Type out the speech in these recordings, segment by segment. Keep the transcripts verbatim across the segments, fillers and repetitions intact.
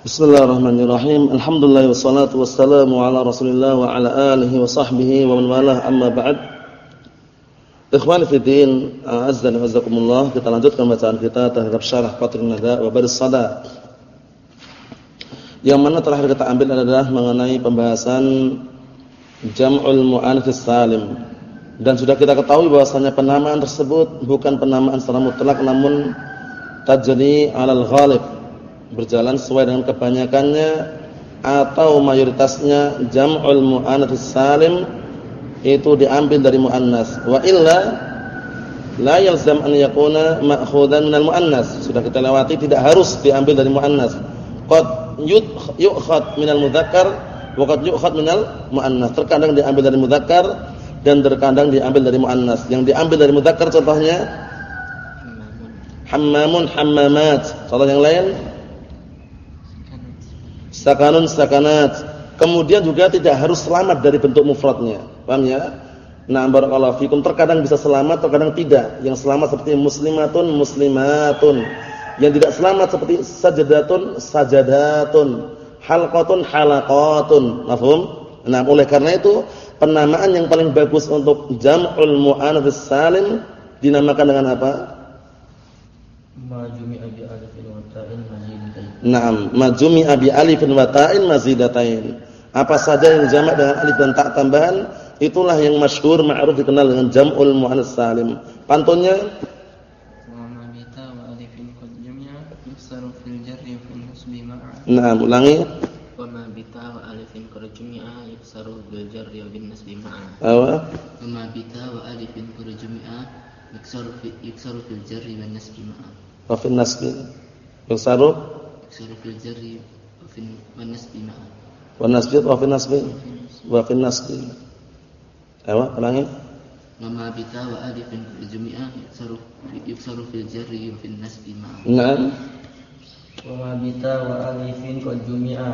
Bismillahirrahmanirrahim. Alhamdulillah wassalatu wassalamu ala Rasulillah wa ala alihi wa sahbihi wa man walah, amma ba'd. Ikhwani fi din, azza wa jazakumullah. Kita lanjutkan bacaan kita terhadap syarah Qatrun Nada wa Baris Sada. Yang mana terakhir kita ambil adalah mengenai pembahasan Jam'ul Mu'annats Salim. Dan sudah kita ketahui bahwasanya penamaan tersebut bukan penamaan secara mutlak, namun tajri 'alal ghalib, berjalan sesuai dengan kebanyakannya atau mayoritasnya. Jam'ul mu'annats salim itu diambil dari muannas, wa illa la yalzam an yakuna ma'khudan minal muannas. Sudah kita lewati, tidak harus diambil dari muannas. Qad yu'khad minal mudzakkar wa qad yu'khad minal muannas. Terkadang diambil dari mudzakkar dan terkadang diambil dari muannas. Yang diambil dari mudzakkar contohnya hammamun, hammamat. Contoh yang lain sakanun, sakanat. Kemudian juga tidak harus selamat dari bentuk mufradnya. Paham ya? Nah, barakallahu fikum. Terkadang bisa selamat, terkadang tidak. Yang selamat seperti muslimatun, muslimatun. Yang tidak selamat seperti sajadatun, sajadatun. Halqatun, halaqatun. Mafhum? Nah, oleh karena itu penamaan yang paling bagus untuk jam'ul mu'annats salim dinamakan dengan apa? Majumi'a bi alifin wa ta'in mazidatain. Naam, majumi'a bi alifin wa ta'in mazidatain. Apa saja yang jamak dengan alif dan ta tambahan, itulah yang masyhur ma'ruf dikenal dengan jam'ul mu'annats salim. Pantunnya wa ma bi ta wa alifin qad jumi'a yuksaru fil jarri fil nasbi ma'a. Naam, ulangi. Wa ma bi ta wa alifin qad jumi'a yuksaru bil jarri wa bin nasbi ma'a. Apa? Wa ma bi ta wa alifin qad jumi'a yuksaru fi yuksaru fil jarri wan nasbi ma'a. Wa fil nasbi yuksaru yuksaru fil jarri wa fil wan nasbi ma'a. Wa nasbi wa fil nasbi wa fil nasbi. Apa? Ulangi. Wa ma bi ta wa alifin qad jumi'a yuksaru yuksaru fil jarri wa fil nasbi ma'a. Naam. Wa ma bi ta wa alifin qad jumi'a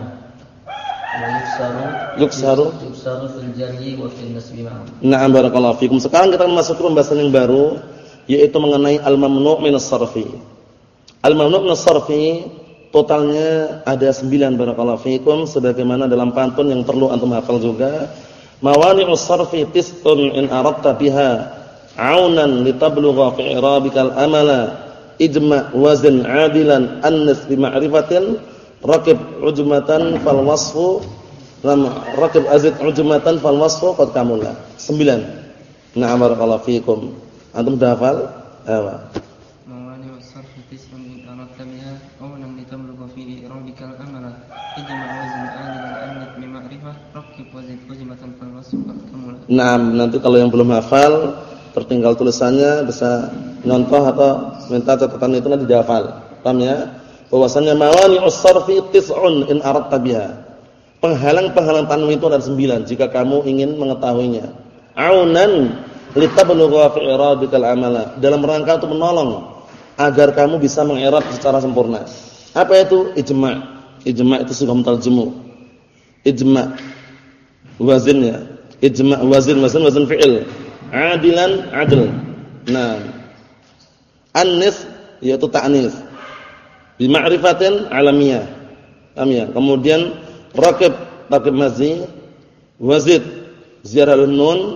wa yuksaru Yuksaru yuksaru fil jarri wa fil nasbi ma'a. Na'am, barakallahu fikum. Sekarang kita akan masuk ke pembahasan yang baru, yaitu mengenai al-mamnu' min as-sarfi. Al-mamnu' min as-sarfi totalnya ada sembilan, barakallahu fikum, sebagaimana dalam pantun yang perlu antum hafal juga. Mawani'us sarfi tis'un in aradta biha 'aunan litablugha fi i'rabikal amala. Ijma' wazn 'adilan annis bi ma'rifatin raqib ujmatan fal wasfu lam raqib azid ujmatan fal wasfu qad kamula. Sembilan. Na'am, barakallahu fikum. Antum dah hafal? Apa? Mawani was-sarfi tis'un in aradta biha awalan litablugha fi i'rabikal amala. Ijma' wazn 'adilan annis bi ma'rifah raqib azid ujmatan fal wasfu qad kamula. Na'am, nanti kalau yang belum hafal tertinggal tulisannya bisa nyontoh atau minta catatan itu nanti dihafal. Paham ya? Bahwasanya mawani'us sarfi tis'un in aradta biha. Penghalang-penghalang tanwin itu ada sembilan jika kamu ingin mengetahuinya. Aunan litablugha fi i'rabikal amala, dalam rangka untuk menolong agar kamu bisa mengi'rab secara sempurna. Apa itu? Ijma'. Ijma' itu sudah mutaljimu. Ijma' wazinnya. Ijma' wazin, wazin wazin fi'il. Adilan adl. Nah. Annis yaitu ta'nis. Bi ma'rifatin alamiyah. Paham ya? Kemudian raqib, raqib mazi, wazid ziyarah nun,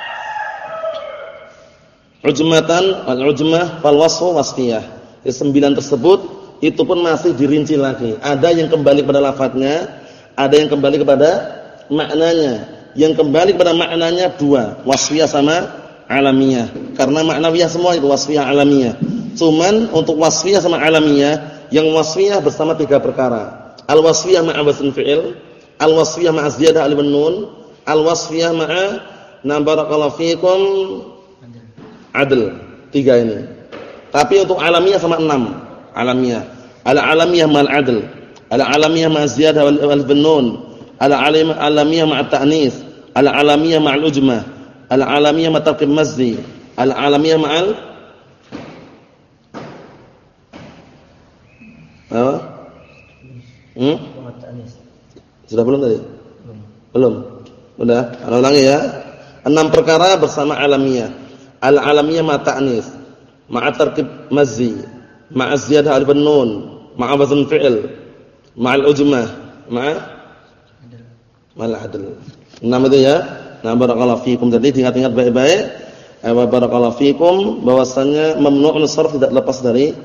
ujmatan, al-ujmah, fal wasfu wasfiyah. Jadi sembilan tersebut itu pun masih dirinci lagi. Ada yang kembali kepada lafadznya, ada yang kembali kepada maknanya. Yang kembali kepada maknanya dua, wasfiyah sama alamiyah. Karena maknawiyah semua itu wasfiyah alamiyah. Cuman untuk wasfiyah sama alamiyah, yang wasfiyah bersama tiga perkara. Al-wasfiyah ma'a wazn fi'il, al-wasfiyah ma'a ziyadah alif nun, al-wasfiyah ma'a na barakallahu fikum adl. Tiga ini. Tapi untuk alamiah sama enam. Alamiah. Al-alamiah ma'al adl. Al-alamiah ma'a ziyadah alif nun. Al-alamiah ma'a ta'nis. Al-alamiah ma'al ujmah. Al-alamiah ma'a tarkib mazzi. Al-alamiah ma'al apa? Hmm? Sudah belum tadi? Belum. Belum. Sudah. Ana ulangi ya. Enam perkara bersama alamiah. Al-alamiah ma ta'nis, ma'a tarkib mazzi, ma'a ziyadah alif nun, ma'a wazn fi'il, Ma'al ujmah, ma'a ma'al adl. Enam itu ya. Nah, barakallahu fikum. Jadi diingat-ingat baik-baik. Wa barakallahu fikum bahwasanya mamnu' sarf tidak lepas dari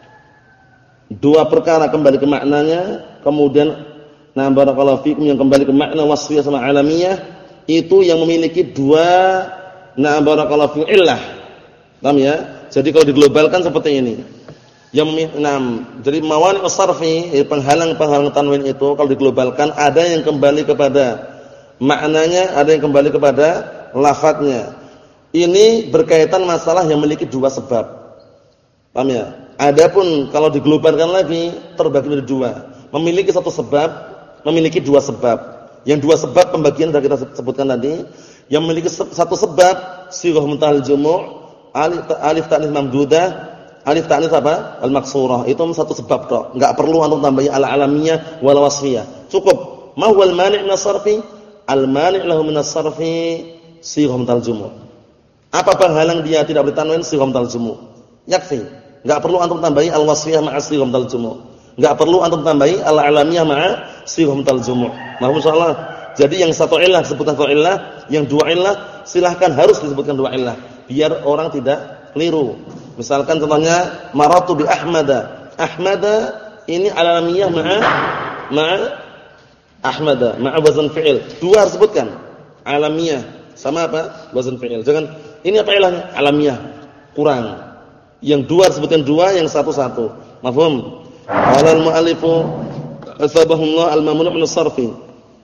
dua perkara, kembali ke maknanya, kemudian nah barakallahu fikum yang kembali ke makna wasfiyah sama alamiyah, itu yang memiliki dua nah barakallahu fikum illah. Paham ya? Jadi kalau diglobalkan seperti ini. Yang enam, jadi mawani' as-sarfi, penghalang-penghalang tanwin itu kalau diglobalkan ada yang kembali kepada maknanya, ada yang kembali kepada lafadznya. Ini berkaitan masalah yang memiliki dua sebab. Paham ya? Adapun kalau diglobalkan lagi terbagi menjadi dua. Memiliki satu sebab, memiliki dua sebab. Yang dua sebab pembagian sudah kita sebutkan tadi. Yang memiliki satu sebab sighah muntahal jumu', alif alif ta'nis mamdudah, alif ta'nis apa? Al-maksurah. Itu satu sebab tok. Enggak perlu antum tambahi al-alamiyah wal wasfiyah. Cukup. Ma huwal mani' min as-sarfi? Al-mani' lahu min as-sarfi sighah muntahal jumu'. Apa penghalang dia tidak bertanwin sighah muntahal jumu'? Yakfi. Enggak perlu antum tambahi al-wasfiyah ma'a sighah muntahal jumu'. Enggak perlu antum tambahi al-alamiyah ma'a sighah muntahal jumu'. Mahum insyaallah. Jadi yang satu illah disebutkan satu illah, yang dua illah silahkan harus disebutkan dua illah biar orang tidak keliru. Misalkan contohnya maratu bi Ahmada. Ahmada ini alamiyah ma'a ma'a Ahmada, ma'a wazn fi'il. Dua harus sebutkan. Alamiyah sama apa? Wazn fi'il. Jangan ini apa ilahnya? Alamiyah. Kurang. Yang dua harus sebutkan dua, yang satu satu. Mafhum? Qala al-mu'allifu asbahullah al-mamnu' min as-sarfi.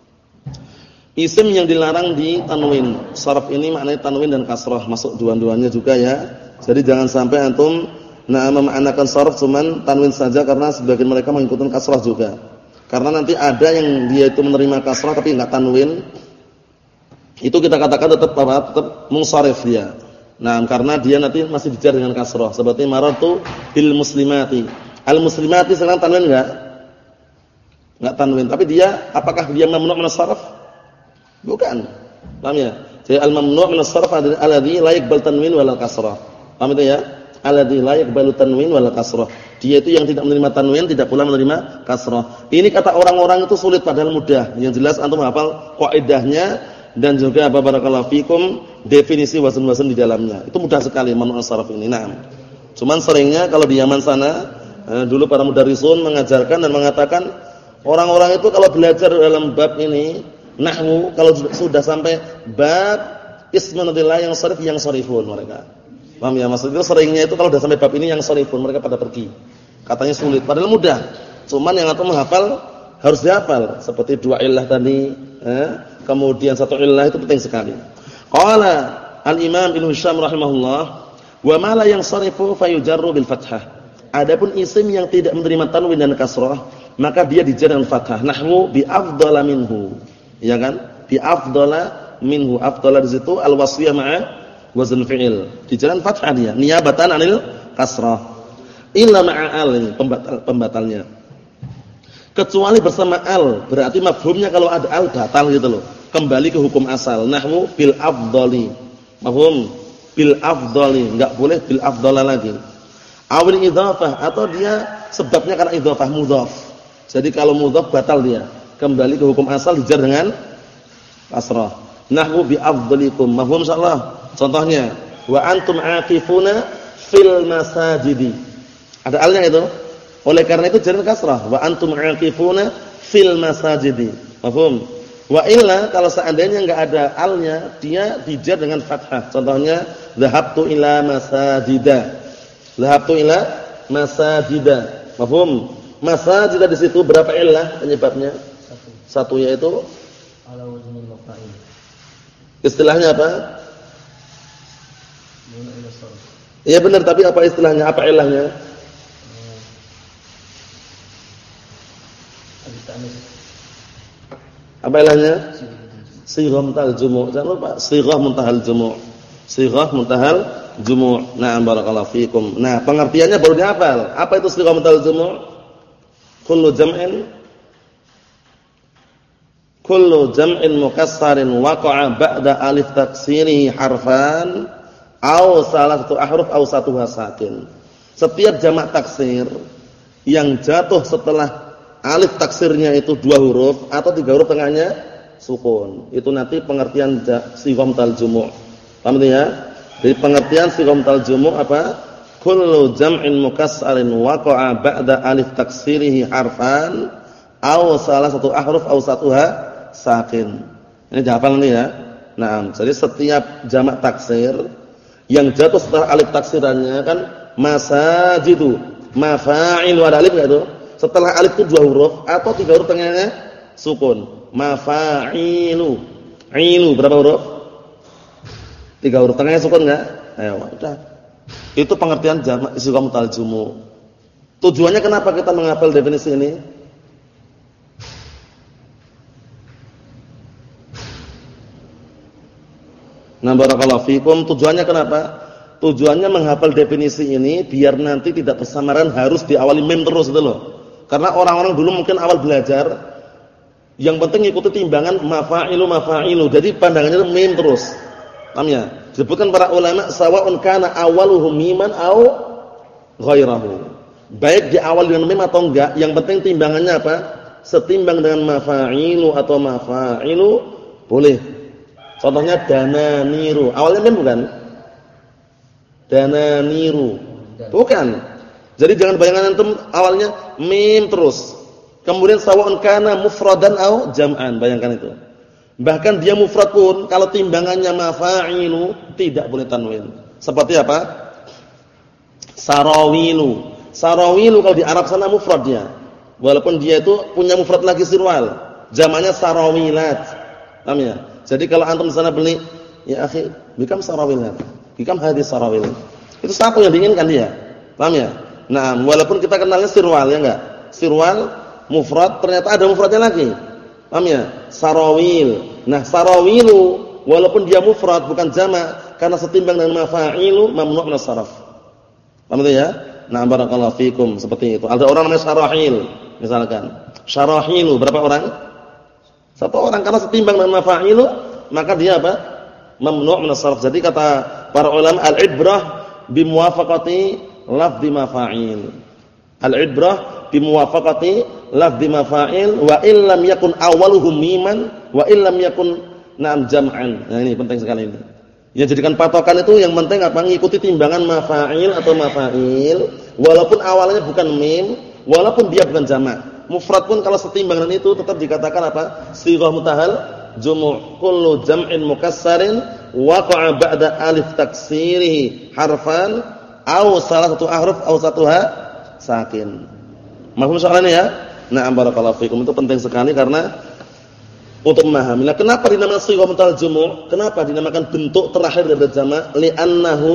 Isim yang dilarang di tanwin. Sarf ini maknanya tanwin dan kasrah, masuk dua-duanya juga ya. Jadi jangan sampai antum nah memmaknakan sarf cuman tanwin saja karena sebagian mereka mengikuti kasrah juga. Karena nanti ada yang dia itu menerima kasrah tapi enggak tanwin. Itu kita katakan tetap apa? Tetap munsharif dia. Nah, karena dia nanti masih dijar dengan kasrah. Seperti maratu bil muslimati. Al muslimati sekarang tanwin enggak? Enggak tanwin, tapi dia apakah dia mamnu' min as-sarf? Bukan. Paham ya? Jadi al-mamnu' min as-sarf alladhi la yaqbal tanwin wala kasrah. Paham itu ya? Alladhi la yaqbalu tanwin wala kasrah. Dia itu yang tidak menerima tanwin, tidak pula menerima kasrah. Ini kata orang-orang itu sulit padahal mudah. Yang jelas antum hafal kaidahnya dan juga apa barakallahu fikum definisi wazn-wazn di dalamnya. Itu mudah sekali mamnu' as-sarf ini. Naam. Cuman seringnya kalau di Yaman sana eh, dulu para mudarrisun mengajarkan dan mengatakan orang-orang itu kalau belajar dalam bab ini nahwu kalau sudah sampai bab ismun adalah yang sharif yang sharifun mereka. Paham ya? Maksudnya seringnya itu kalau sudah sampai bab ini yang sharifun mereka pada pergi. Katanya sulit padahal mudah. Cuman yang antum menghafal harus dihafal seperti dua illah tadi, eh? Kemudian satu illah itu penting sekali. Qala al-Imam Ibnu Hisham rahimahullah, wa ma la yansarifu fayujarru bil fathah. Adapun isim yang tidak menerima tanwin dan kasrah, maka dia dijar dengan fathah. Nahwu bi afdhala minhu. Ya kan? Bi afdhala minhu. Afdhala di situ al-wasfiyah ma'a wazn fi'il. Dijalan fathah dia, niyabatan 'anil kasrah. Illa ma'a al ini pembatal pembatalnya. Kecuali bersama al, berarti mafhumnya kalau ada al batal gitu loh. Kembali ke hukum asal. Nahwu bil afdhali. Mafhum? Bil afdhali, enggak boleh bil afdhala lagi. Awil idhafah atau dia sebabnya karena idhafah mudhaf. Jadi kalau mudhaf batal dia. Kembali ke hukum asal dijar dengan kasrah. Nahwu bi afdhalikum. Mafhum insyaallah. Contohnya, wa antum aqifuna fil masajidi. Ada alnya itu. Oleh karena itu jar kasrah. Wa antum aqifuna fil masajidi. Mafhum? Wa illa kalau seandainya enggak ada alnya, dia dijar dengan fathah. Contohnya, dhahabtu ila masajida. Dhahabtu ila masajida. Mafhum? Masajida di situ berapa illah penyebabnya? Satu yaitu ala waznil maf'il. Istilahnya apa? Iya benar, tapi apa istilahnya? Apa ilahnya? Apa ilahnya? Sighah muntahal jumu'. Jangan lupa sighah muntahal jumu'. Sighah muntahal jumu'. Na'am barakallahu fikum. Nah, pengertiannya baru dihafal. Apa itu sighah muntahal jumu'? Kullu jam'in kullu jam'in mukassarin waqa'a ba'da alif taksirihi harfan aw salah satu ahruf aw satu sakin. Setiap jamak taksir yang jatuh setelah alif taksirnya itu dua huruf atau tiga huruf tengahnya sukun. Itu nanti pengertian sighah mutal jumu'. Paham ya? Jadi pengertian sighah mutal jumu' apa? Kullu jam'in mukassarin waqa'a ba'da alif taksirihi harfan aw salah satu ahruf aw satuha sakin. Ini dihafal nanti ya. Nah, jadi setiap jamak taksir yang jatuh setelah alif taksirannya kan masajidu, mafa'ilu, ada alif enggak itu? Setelah alif itu dua huruf atau tiga huruf tengahnya sukun. Mafa'ilu. Ilu berapa huruf? Tiga huruf tengahnya sukun enggak? Ayo, udah. Itu pengertian jamak sighah mutal jumu'. Tujuannya kenapa kita menghafal definisi ini? Nah, barakallahu fikum. Tujuannya kenapa? Tujuannya menghafal definisi ini biar nanti tidak bersamaran harus diawali mim terus itu loh. Karena orang-orang dulu mungkin awal belajar yang penting ikuti timbangan mafa'ilu mafa'ilu. Jadi pandangannya itu mim terus. Paham ya? Disebutkan para ulama sawa'un kana awaluhu miman au ghairahu. Baik di awal dengan mim atau enggak, yang penting timbangannya apa? Setimbang dengan mafa'ilu atau mafa'ilu boleh. Contohnya dana niru. Awalnya mim bukan? Dana niru. Bukan. Jadi jangan bayangan antum awalnya mim terus. Kemudian sawa'un kana mufradan au jam'an. Bayangkan itu. Bahkan dia mufrad pun kalau timbangannya mafa'ilu tidak boleh tanwin. Seperti apa? Sarawilu. Sarawilu kalau di Arab sana mufrad dia. Walaupun dia itu punya mufrad lagi sirwal. Jamaknya sarawilat. Paham ya? Jadi kalau antum sana beli, ya akhi, bikam sarawilat. Bikam hadis sarawil. Itu satu yang diinginkan dia. Paham ya? Nah, walaupun kita kenalnya sirwal ya enggak? Sirwal mufrad ternyata ada mufradnya lagi. Paham ya? Sarawil. Nah, sarawilu walaupun dia mufrad bukan jamak karena setimbang dengan mafa'ilu mamnu' min as-sarf. Paham itu ya? Nah, barakallahu fikum seperti itu. Ada orang namanya Syarahil misalkan. Syarahilu berapa orang? Satu orang karena setimbang dengan mafa'ilu maka dia apa? Mamnu' min as-sarf. Jadi kata para ulama al-ibrah bi muwafaqati lafzi mafa'il. Al-ibrah bi muwafaqati lafzi mafa'il wa illam yakun awwaluhu miman wa illam yakun na'am jam'an. Nah ini penting sekali ini. Ya jadikan patokan itu yang penting apa? Ngikuti timbangan mafa'il atau mafa'il walaupun awalnya bukan mim, walaupun dia bukan jamak. Mufrad pun kalau setimbang dengan itu tetap dikatakan apa? Sighah mutahal jumu'. Kullu jam'in mukassarin waqa'a ba'da alif taksirihi harfan aw salah satu ahruf aw satuha sakin. Mahfum soalannya ya? Na'am barakallahu fikum. Itu penting sekali karena untuk memahami. Nah, kenapa dinamakan sighah mutal jumu'? Kenapa dinamakan bentuk terakhir dari jamak? Li'annahu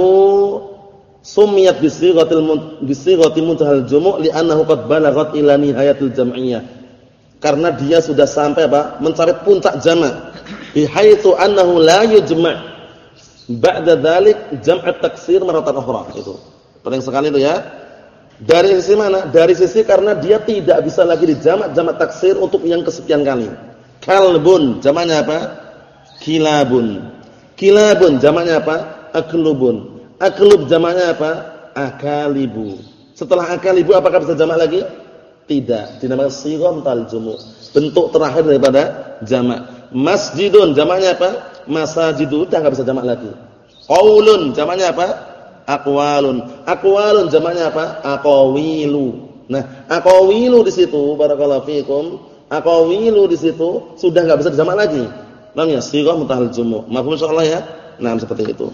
sumiyat bisighatil bisighatil mutal jumu' li'annahu qad balaghat ila nihayatil jam'iyyah. Karena dia sudah sampai apa? Mencapai puncak jamak. Bihaitsu annahu la yujma' ba'da dzalik jam'at taksir maratan ukhra. Itu. Penting sekali itu ya. Dari sisi mana? Dari sisi karena dia tidak bisa lagi dijamak jamak taksir untuk yang kesekian kali. Kalbun jamaknya apa? Kilabun. Kilabun jamaknya apa? Aklubun. Aklub jamaknya apa? Akalibu. Setelah akalibu apakah bisa jamak lagi? Tidak. Dinamakan sighah mutal jumu'. Bentuk terakhir daripada jamak. Masjidun jamaknya apa? Masajidu. Sudah enggak bisa jamak lagi. Qaulun jamaknya apa? Aqwalun. Aqwalun jamaknya apa? Aqawilu. Nah, aqawilu di situ barakallahu fikum. Aqawilu di situ sudah enggak bisa dijamak lagi. Namanya sighah mutal jumu'. Mafhum insyaallah ya? Nah, seperti itu.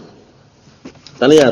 Kita lihat.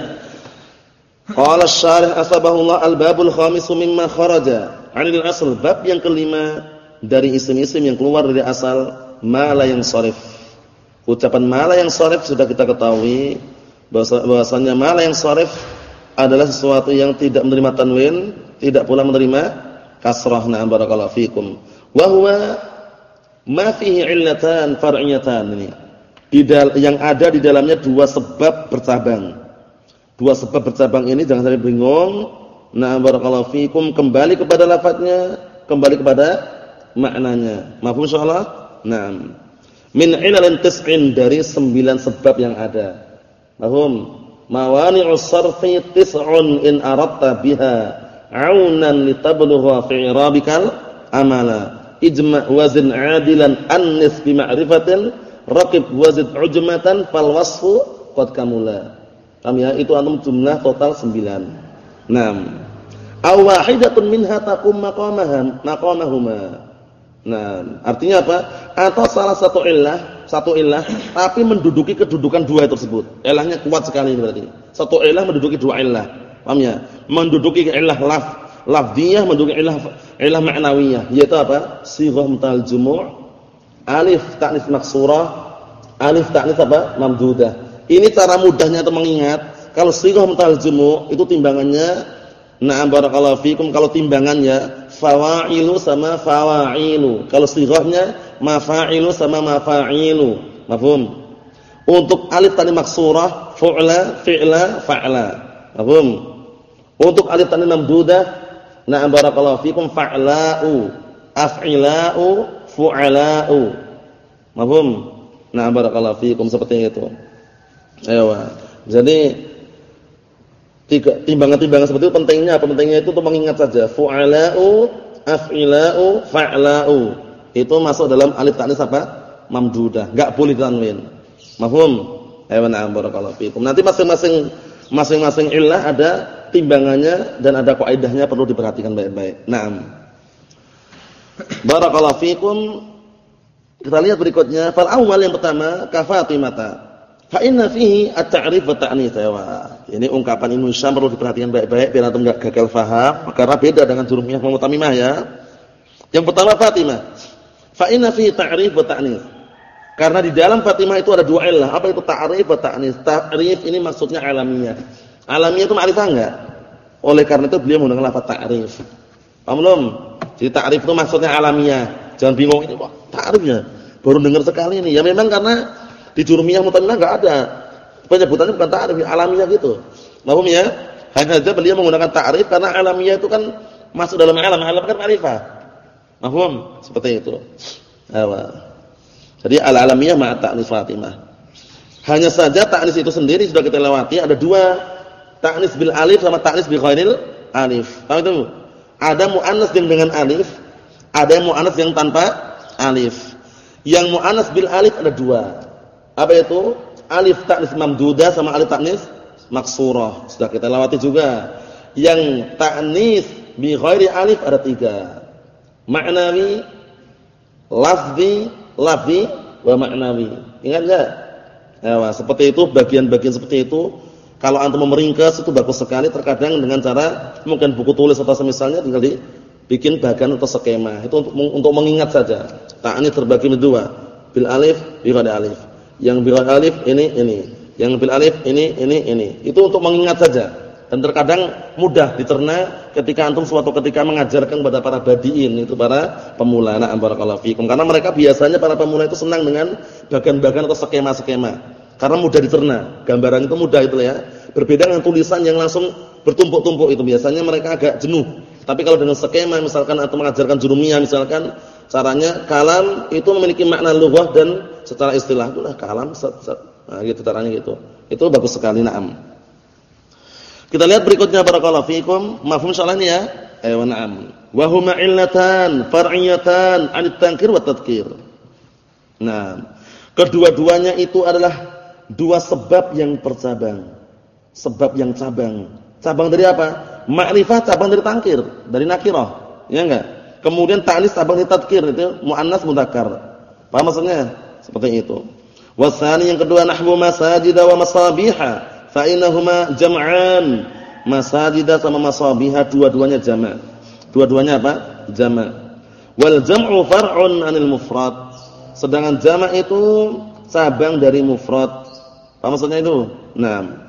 Qala asy-syarih asbahullah al-babul khamisu mimma kharaja 'anil asl. Bab yang kelima dari isim-isim yang keluar dari asal ma la yansharif. Ucapan ma la yansharif sudah kita ketahui bahwasanya ma la yansharif adalah sesuatu yang tidak menerima tanwin, tidak pula menerima kasrah. Na barakallahu fikum. Wa huwa ma fihi 'illatan far'iyatan ini. Yang ada di dalamnya dua sebab bercabang. Dua sebab bercabang ini jangan sampai bingung. Nah, barakallahu fikum, kembali kepada lafadznya, kembali kepada maknanya. Mafhum insyaallah? Naam. Min ilalin tis'in dari sembilan sebab yang ada. Mafhum? Mawani'us sarfi tis'un in aradta biha 'aunan litablugha fi i'rabikal amala. Ijma' wazin 'adilan annis bi ma'rifatin raqib wazid ujmatan fal wasfu qad kamula. Paham ya? Itu antum jumlah total sembilan. enam. Aw wahidatun minha taqum maqamaha maqamahuma. Nah, artinya apa? Atau salah satu illah, satu illah tapi menduduki kedudukan dua tersebut. Ilahnya kuat sekali berarti. Satu illah menduduki dua illah. Paham ya? Menduduki illah laf, lafdhiyah, menduduki illah illah ma'nawiyah. Yaitu apa? Sighah mutal jumu', alif ta'nis maksurah, alif ta'nis apa? Mamdudah. Ini cara mudahnya untuk mengingat. Kalau sighah mutal jumu' itu timbangannya, na'am barakallahu fikum, kalau timbangannya fawa'ilu sama fawa'ilu. Kalau sighahnya mafa'ilu sama mafa'ilu. Mafhum? Untuk alif tani maksurah, fu'la, fi'la, fa'la. Mafhum? Untuk alif tani mamdudah, na'am barakallahu fikum, fa'la'u, af'ila'u, fu'ala'u. Mafhum? Na'am barakallahu fikum, seperti itu. Ayo. Jadi tiga timbangan-timbangan seperti itu pentingnya apa? Pentingnya itu untuk mengingat saja. Fu'ala'u, af'ila'u, fa'la'u. Itu masuk dalam alif ta'nis apa? Mamdudah. Enggak boleh tanwin. Mafhum? Ayo na'am barakallahu fikum. Nanti masing-masing masing-masing illah ada timbangannya dan ada kaidahnya, perlu diperhatikan baik-baik. Naam. Barakallahu fikum. Kita lihat berikutnya. Fal awwal yang pertama ka Fatimata. Fa inna fihi at-ta'rif wa ta'nis. Ini ungkapan Ibnu Hisham perlu diperhatikan baik-baik biar antum enggak gagal paham, karena beda dengan Jurumiyah wa Mutamimah ya. Yang pertama Fatimah. Fa inna fihi ta'rif wa ta'nis. Karena di dalam Fatimah itu ada dua illah. Apa itu ta'rif wa ta'nis? Ta'rif ini maksudnya alamiah. Alamiah itu ma'rifah enggak? Oleh karena itu beliau menggunakan lafaz ta'rif. Paham belum? Jadi ta'rif itu maksudnya alamiah. Jangan bingung ini kok ta'rifnya. Baru dengar sekali ini. Ya memang karena di Jurumiyah Mutamimah enggak ada. Penyebutannya bukan ta'rif, alamiah gitu. Paham ya? Hanya saja beliau menggunakan ta'rif karena alamiah itu kan masuk dalam alam, alam kan ma'rifah. Paham? Seperti itu. Awa. Jadi al-alamiyah ma'a ta'nis Fatimah. Hanya saja ta'nis itu sendiri sudah kita lewati, ada dua, ta'nis bil alif sama ta'nis bi ghairil alif. Paham itu? Ada muannas yang dengan alif, ada yang muannas yang tanpa alif. Yang muannas bil alif ada dua. Apa itu? Alif ta'nis mamdudah sama alif ta'nis maksurah. Sudah kita lewati juga. Yang ta'nis bi ghairi alif ada tiga. Ma'nawi, lafzi, lafzi wa ma'nawi. Ingat enggak? Ya, seperti itu, bagian-bagian seperti itu. Kalau antum meringkas itu bagus sekali, terkadang dengan cara mungkin buku tulis atau semisalnya tinggal dibikin bagan atau skema. Itu untuk untuk mengingat saja. Ta'nis terbagi menjadi dua. Bil alif, bi ghairi alif. Yang bil alif ini ini, yang bil alif ini ini ini. Itu untuk mengingat saja. Dan terkadang mudah dicerna ketika antum suatu ketika mengajarkan kepada para badiin, itu para pemula. Na'am barakallahu fikum. Karena mereka biasanya para pemula itu senang dengan bagan-bagan atau skema-skema. Karena mudah dicerna. Gambaran itu mudah itu ya. Berbeda dengan tulisan yang langsung bertumpuk-tumpuk itu biasanya mereka agak jenuh. Tapi kalau dengan skema misalkan atau mengajarkan Jurumiyah misalkan, caranya kalam itu memiliki makna lughah dan secara istilah itulah kalam set, set. Nah, gitu caranya gitu. Itu bagus sekali. Na'am. Kita lihat berikutnya barakallahu fikum. Mafhum insyaallah ini ya. Ayo na'am. Wa huma illatan far'iyatan 'anil tankir wa tadhkir. Nah, kedua-duanya itu adalah dua sebab yang bercabang. Sebab yang cabang. Cabang dari apa? Ma'rifah cabang dari tangkir, dari nakirah. Ya enggak? Kemudian ta'nis cabang dari tadhkir, itu muannas mudzakkar. Paham maksudnya? Seperti itu. Wasani yang kedua nahwu masajida wa masabiha, fa innahuma jam'an. Masajida sama masabiha dua-duanya jamak. Dua-duanya apa? Jamak. Wal jam'u far'un 'anil mufrad. Sedangkan jamak itu cabang dari mufrad. Apa maksudnya itu? Naam.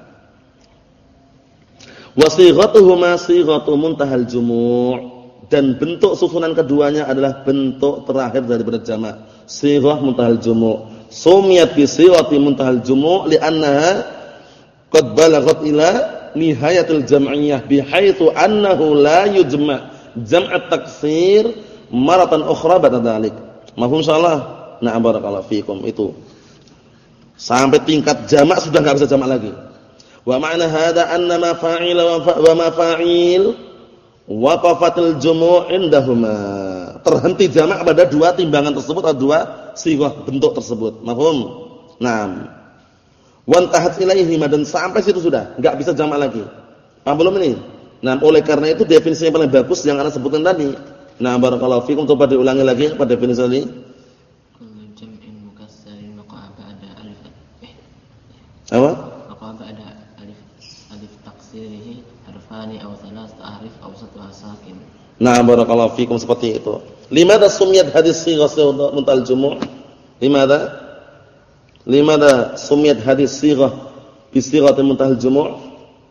Wa sighatuhuma sighatu muntahal jumu'. Dan bentuk susunan keduanya adalah bentuk terakhir daripada jamak. Sighah muntahal jumu'. Sumiyat bi sighati muntahal jumu' li'annaha qad balaghat ila nihayatil jam'iyah bihaitsu annahu la yujma' jam'at taksir maratan ukhra ba'da dzalik. Mafhum insyaallah? Na'am barakallahu fikum. Itu sampai tingkat jamak sudah enggak bisa jamak lagi. Wa ma'na hadza anna ma fa'ila wa ma fa'il waqafatil jumu' indahuma terhenti jamak pada dua timbangan tersebut atau dua sighah bentuk tersebut. Mafhum? Naam. Wantahat ilaihi dan sampai situ sudah, enggak bisa jamak lagi. Paham belum ini? Nah, oleh karena itu definisi yang paling bagus yang ana sebutkan tadi. Nah, barakallahu fikum, coba diulangi lagi pada definisi ini. Kullu jam'in mukassarin waqa'a ba'da alif. Apa? Waqa'a ba'da alif alif taksirihi harfani aw thalath ahrif aw satu sakin. Nah, barakallahu fikum, seperti itu. Limadha sumiyat hadis sighah muntal jumu'? Limadha? Limadha sumiyat hadis sighah bi sighatin muntal jumu'?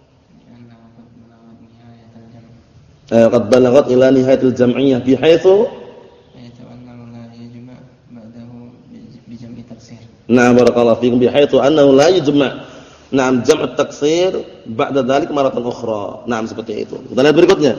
Qad balaghat ila nihayatil jam'iyyah bihaitsu annahu la yujma' ba'dahu bi jam'i taksir. Na'am barakallahu fikum bihaitsu annahu la yujma'. Na'am jam'u taksir ba'da dzalik maratan ukhra. Na'am seperti itu. Kita lihat berikutnya.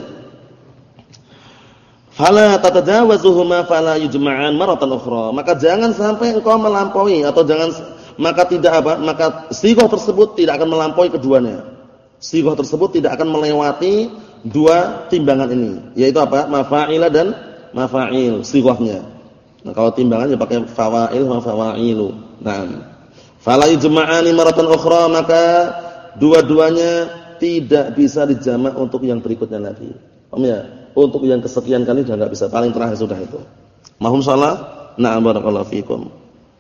Fala tatajawazuhuma fala yujma'an maratan ukhra. Maka jangan sampai engkau melampaui atau jangan maka tidak apa? Maka sighah tersebut tidak akan melampaui keduanya. Sighah tersebut tidak akan melewati dua timbangan ini, yaitu apa? Mafa'ila dan mafa'il sighahnya. Nah, kalau timbangannya pakai fawa'il wa fawa'ilu. Naam. Fala yujma'ani maratan ukhra, maka dua-duanya tidak bisa dijamak untuk yang berikutnya lagi. Paham ya? Untuk yang kesekian kali sudah enggak bisa, paling terakhir sudah itu. Mahum salah? Na'am barakallahu fikum.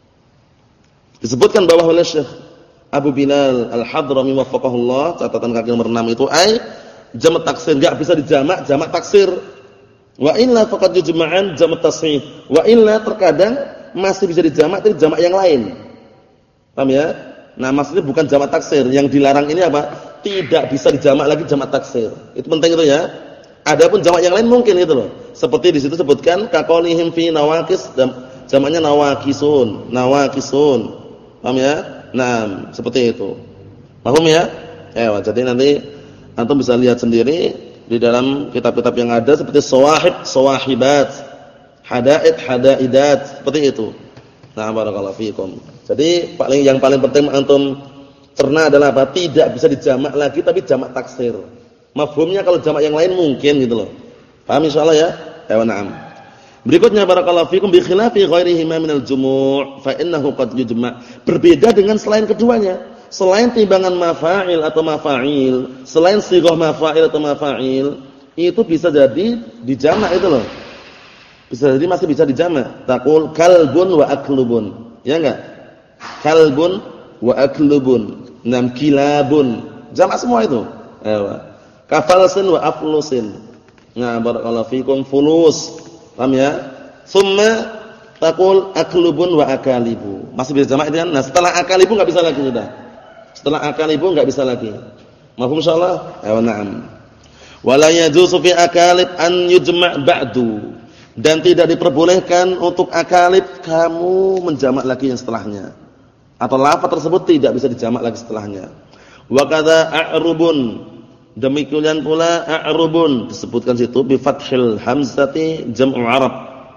Disebutkan bahwa oleh Syekh Abu Bilal Al-Hadrami waffaqahullah, catatan kaki nomor enam itu ai jamak taksir, enggak bisa dijamak jamak taksir. Wa illa faqad yujma'an jamak tasghir. Wa illa terkadang masih bisa dijamak tapi jamak yang lain. Paham ya? Nah, maksudnya bukan jamak taksir, yang dilarang ini apa? Tidak bisa dijamak lagi jamak taksir. Itu penting itu ya. Adapun jamak yang lain mungkin itu loh. Seperti di situ sebutkan kaqaulihim fi nawaqis, jamaknya nawaqisun, nawaqisun. Paham ya? Nah, seperti itu. Paham ya? Ya, jadi nanti antum bisa lihat sendiri di dalam kitab-kitab yang ada seperti sawahib, sawahibat, hadaid, hadaidat, seperti itu. Nah, barakallahu fikum. Jadi paling yang paling penting antum cerna adalah apa? Tidak bisa dijamak lagi tapi jamak taksir. Mafhumnya kalau jamak yang lain mungkin gitu loh. Paham insyaallah ya? Ya, na'am. Berikutnya barakallahu fikum bi khilafi ghairihi minal jumu' fa innahu qad yujma'. Berbeda dengan selain keduanya. Selain timbangan mafa'il atau mafa'il, selain sighah mafa'il atau mafa'il, itu bisa jadi dijamak itu loh. Bisa jadi masih bisa dijamak. Taqul kalbun wa aklubun. Ya enggak? Kalbun wa aklubun. Nam kilabun. Jamak semua itu. Ewa. Kafalsin wa aflusin. Nah, barakallahu fikum fulus. Paham ya? Tsumma taqul aklubun wa akalibu. Masih bisa jamak itu kan? Nah, setelah akalibu enggak bisa lagi sudah. Setelah akalibu enggak bisa lagi. Mafhum insyaallah? Ya, na'am. Wala yajuzu fi akalib an yujma' ba'du. Dan tidak diperbolehkan untuk akalib kamu menjamak lagi yang setelahnya. Atau lafaz tersebut tidak bisa dijamak lagi setelahnya. Wa kadza a'rubun. Demikian pula a'rubun disebutkan situ bi fathil hamzati jam'u arab.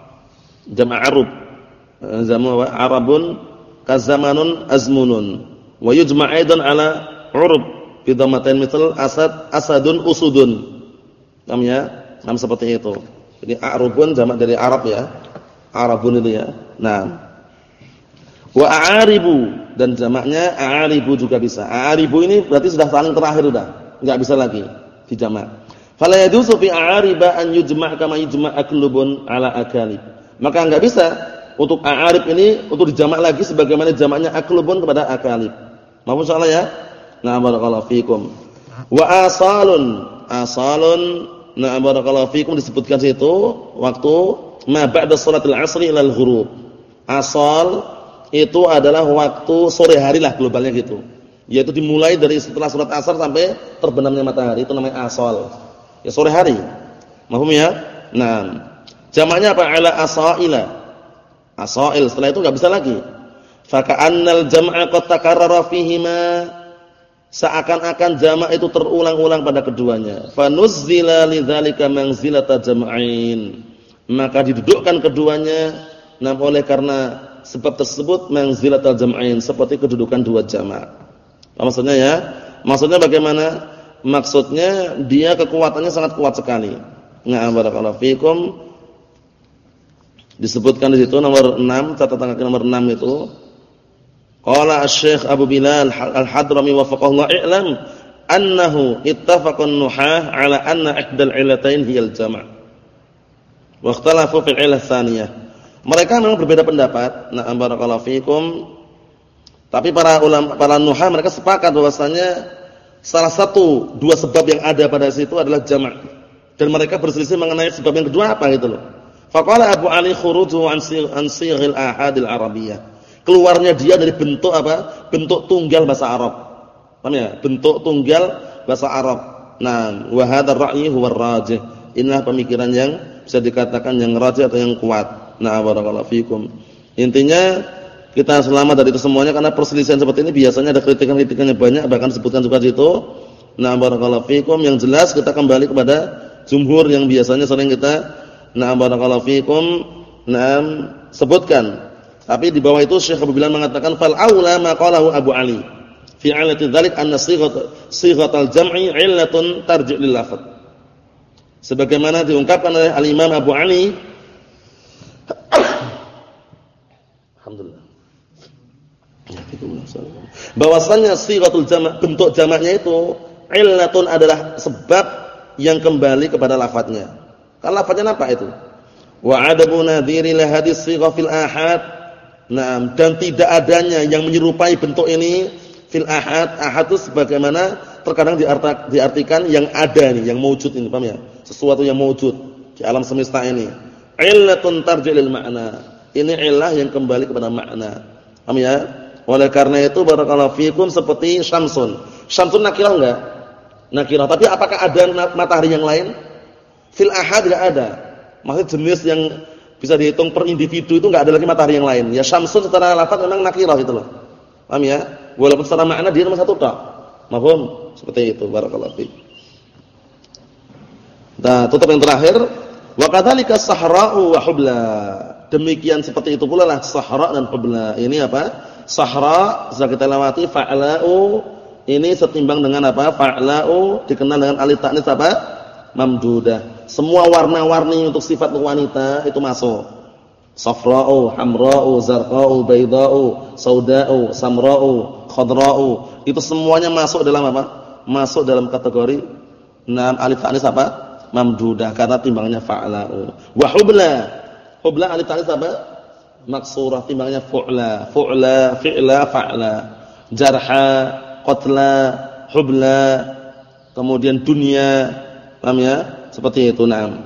Jam' arab. Jamu arabun kazamanun azmunun. Wa yujma' aidan ala urub bi dhammatain misal asad asadun usudun. Paham ya? Nam seperti itu. Jadi a'rubun jamak dari Arab ya. Arabun itu ya. Nah. Wa a'aribu dan jamaknya a'aribu juga bisa. A'aribu ini berarti sudah saling terakhir sudah. Enggak bisa lagi dijamak. Fala yajuzu fi a'ariba an yujma' kama yujma' aklubun ala akalib. Maka enggak bisa untuk a'arib ini untuk dijamak lagi sebagaimana jamaknya aklubun kepada akalib. Maafun insyaallah ya. Nah, barakallahu fikum. Wa asalun, asalun, nah barakallahu fikum disebutkan situ waktu ma ba'da shalatil 'ashri ila al-ghurub. Asal itu adalah waktu sore hari lah globalnya gitu. Yaitu dimulai dari setelah salat asar sampai terbenamnya matahari, itu namanya asal. Ya sore hari. Paham ya? Nah, jamaknya apa? Ala asaila. Asail, setelah itu enggak bisa lagi. Fa ka'annal jam'a qad takarrara fihima. Seakan-akan jamak itu terulang-ulang pada keduanya. Fa nuzzila lidzalika manzilata jam'ain. Maka didudukkan keduanya nah oleh karena sebab tersebut manzilatal jam'ain, seperti kedudukan dua jamak. Maksudnya ya, maksudnya bagaimana? Maksudnya dia kekuatannya sangat kuat sekali. Nah, barakallahu fikum. Disebutkan di situ nomor enam, catatan kaki nomor enam itu. Qala Asy-Syaikh Abu Bilal Al-Hadrami wafaqahullah i'lam annahu ittafaqan nuhah ala anna ihdal illatain hiyal jama'. Wa ikhtalafu fil illah tsaniyah. Mereka memang berbeda pendapat. Na'am barakallahu fikum. Tapi para ulama para nuhah mereka sepakat bahwasanya salah satu dua sebab yang ada pada situ adalah jama'. Dan mereka berselisih mengenai sebab yang kedua apa gitu loh. Faqala Abu Ali khuruju an sighil ahadil arabiyyah. Keluarnya dia dari bentuk apa? Bentuk tunggal bahasa Arab. Paham ya? Bentuk tunggal bahasa Arab. Nah, wa hadzal ra'yi huwa ar-rajih. Inilah pemikiran yang bisa dikatakan yang rajih atau yang kuat. Nah, barakallahu fikum. Intinya kita selamat dari itu semuanya karena perselisihan seperti ini biasanya ada kritikan-kritikannya banyak, bahkan disebutkan juga di situ. Nah, barakallahu fikum. Yang jelas kita kembali kepada jumhur yang biasanya sering kita nah barakallahu fikum nah sebutkan. Tapi di bawah itu Syekh Abu Bilal mengatakan fal aula ma qalahu Abu Ali fi 'ilati dzalik anna sighat sighatal jam'i 'illatun tarji' lil lafz. Sebagaimana diungkapkan oleh Al-Imam Abu Ali alhamdulillah bahwasanya sighatul jama' bentuk jamaknya itu 'illatun adalah sebab yang kembali kepada lafadznya. Kan lafadznya apa itu? Wa 'adamu nadhiri la hadis sigha fil ahad. Nah, dan tidak adanya yang menyerupai bentuk ini fil ahad. Ahad itu sebagaimana terkadang diartikan, diartikan yang ada nih, yang mewujud ini, paham ya? Sesuatu yang mewujud di alam semesta ini. Illatun tarji' lil ma'na. Ini illah yang kembali kepada makna. Paham ya? Oleh karena itu barakallahu fikum seperti syamsun. Syamsun nakirah enggak? Nakirah. Tapi apakah ada matahari yang lain? Fil ahad enggak ada. Maksud jenis yang bisa dihitung per individu itu enggak ada lagi matahari yang lain. Ya syamsun secara lafaz memang nakirah gitu loh. Paham ya? Walaupun secara makna dia cuma satu tok. Mahfum? Seperti itu. Barakallahu fiik. Nah, tutup yang terakhir, wa kadzalika sahra'u wa hubla. Demikian seperti itu pula lah sahra dan hubla. Ini apa? Sahra sudah kita lewati, fa'la'u ini setimbang dengan apa? Fa'la'u dikenal dengan alif ta'nis apa? Mamdudah. Semua warna-warni untuk sifat wanita itu masuk. Safra'u, hamra'u, zarqa'u, bayda'u, sauda'u, samra'u, khadra'u. Itu semuanya masuk dalam apa? Masuk dalam kategori enam alif ta'nis apa? Mamdudah karena timbangnya fa'la'u. Wa hubla. Hubla alif ta'nis apa? Maksurah timbangnya fu'la. Fu'la, fi'la, fa'la. Jarha, qatla, hubla. Kemudian dunia. Paham ya? Seperti itu, na'am.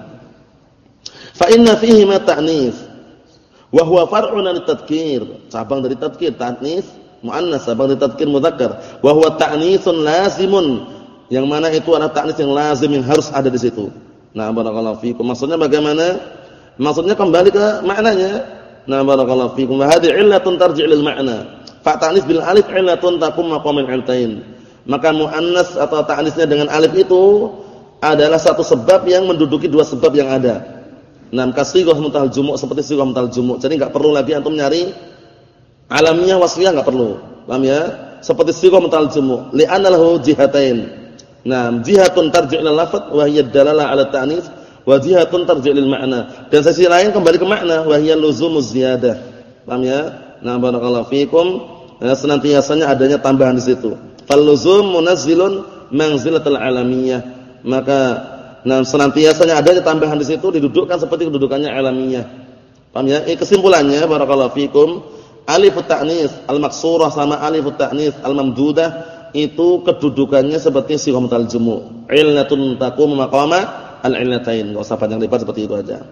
Fa inna fihi ma ta'nis wa huwa far'un lit-tadhkir. Cabang dari tadhkir, ta'nis muannas, cabang dari tadhkir mudzakkar. Wa huwa ta'nisun lazimun. Yang mana itu adalah ta'nis yang lazim yang harus ada di situ. Nah, barakallahu fiikum. Maksudnya bagaimana? Maksudnya kembali ke maknanya. Nah, barakallahu fiikum. Wa hadhihi 'illatun tarji' lil ma'na. Fa ta'nis bil alif 'illatun taqum maqamil 'iltain. Maka muannas atau ta'nisnya dengan alif itu adalah satu sebab yang menduduki dua sebab yang ada. Nah, kasighah mutal jumu' seperti sighah mutal jumu'. Jadi enggak perlu lagi antum nyari alamiah wasfiyah, enggak perlu. Paham ya? Seperti sighah mutal jumu', li'anna lahu jihatain. Nah, jihatun tarji' lil lafz wa hiya dalalah 'ala ta'nis wa jihatun tarji' lil ma'na. Dan sisi lain kembali ke makna, wa hiya luzumuz ziyadah. Paham ya? Nah, barakallahu fikum. Nah, senantiasanya adanya tambahan di situ. Fal luzum munazzilun manzilatal alamiyah. Maka nah senantiasanya adanya tambahan di situ didudukkan seperti kedudukannya alamiyah. Paham ya? Eh, kesimpulannya barakallahu fikum, alifut ta'nis al-maksurah sama alifut ta'nis al-mamdudah itu kedudukannya seperti sighah mutal jumu'. Illatun taqumu maqama al-illatain. Enggak usah panjang lebar, seperti itu aja.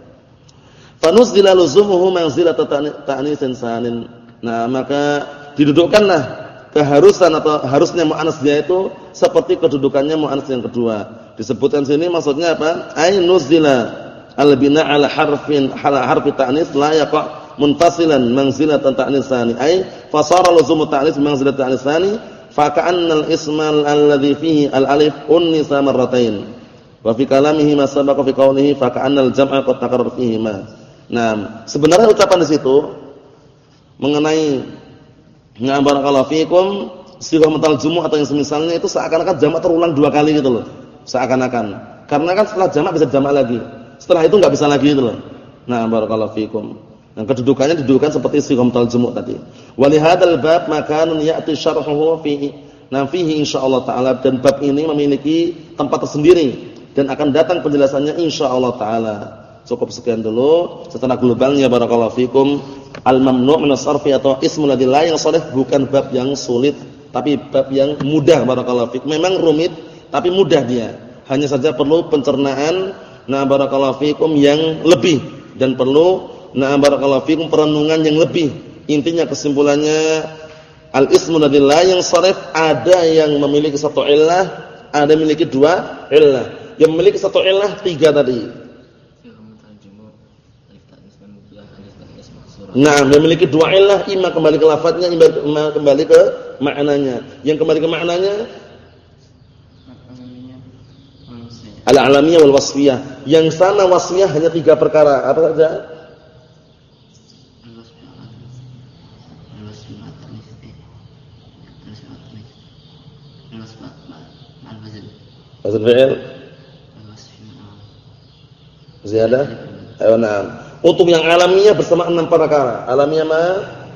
Fa nuzila luzumuhu manzilat ta'nisin sanin. Nah, maka didudukkanlah keharusan atau harusnya muannas dia itu seperti kedudukannya muannas yang kedua. Disebutkan sini maksudnya apa? Ai nuzila al-bina' ala harfin ala harfi ta'nis la yaqa munfasilan manzilatan ta'nisani. Ai fasara luzumu ta'nis manzilat ta'nisani fa ka'anna al-isma alladhi fihi al-alif unnisa marratain. Wa fi kalamihi ma sabaqa fi qawlihi fa ka'anna al-jam'a qad takarrar fihi ma. Nah, sebenarnya ucapan di situ mengenai na barakallahu fikum sighah mutal jumu' atau yang semisalnya itu seakan-akan jamak terulang dua kali gitu loh. Seakan-akan. Karena kan setelah jamak bisa jamak lagi. Setelah itu enggak bisa lagi gitu loh. Nah, barakallahu fikum. Nah, kedudukannya didudukan seperti sighah mutalajjum tadi. Wa li hadzal bab makanun ya'ti syarhuhu fihi. Nah, fihi insyaallah taala, dan bab ini memiliki tempat tersendiri dan akan datang penjelasannya insyaallah taala. Cukup sekian dulu secara globalnya barakallahu fikum. Al-mamnu' min as-sarfi atau ismul ladzi la yansarif bukan bab yang sulit, tapi bab yang mudah barakallahu fikum. Memang rumit tapi mudah dia. Hanya saja perlu pencernaan na barakallahu fikum yang lebih dan perlu na barakallahu fikum perenungan yang lebih. Intinya kesimpulannya al-ismul ladzi la yansarif ada yang memiliki satu illah, ada yang memiliki dua illah. Yang memiliki satu illah tiga tadi. Nah, memiliki dua illah, imma kembali ke lafadznya, imma kembali ke maknanya. Yang kembali ke maknanya al-alamiyah wal wasfiyah. Yang sana wasfiyah hanya tiga perkara. Apa saja? Wazn fi'il. Ziyadah? Ayo na'am. Untuk yang alamiah bersama enam perkara. Alamiah ma?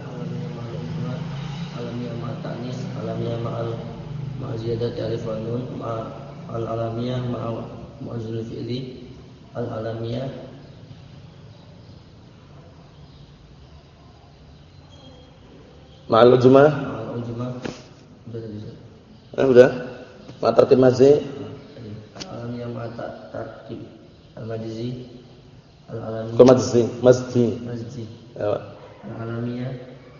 Alamiah ma ta'nis, alamiah ma'al ma'ziyadati alif wa nun, ma'al alamiah ma'al mu'azzul fi'li, al-alamiah ma'al ujmah. Ma'al ujmah. Udah tadi. Eh, udah. Ma tartib mazzi. Alamiah ma tartib al-majzi. Al-alamiyah Mazzi, mazzi. Mazzi. Ayo. Al-alamiyah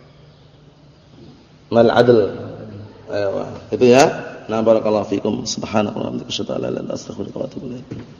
Mal adl. Ayo. Itu ya. Nah, barakallahu fikum. Subhanallah wa bihamdihi asyhadu an la ilaha illa anta astaghfiruka wa atubu ilaik.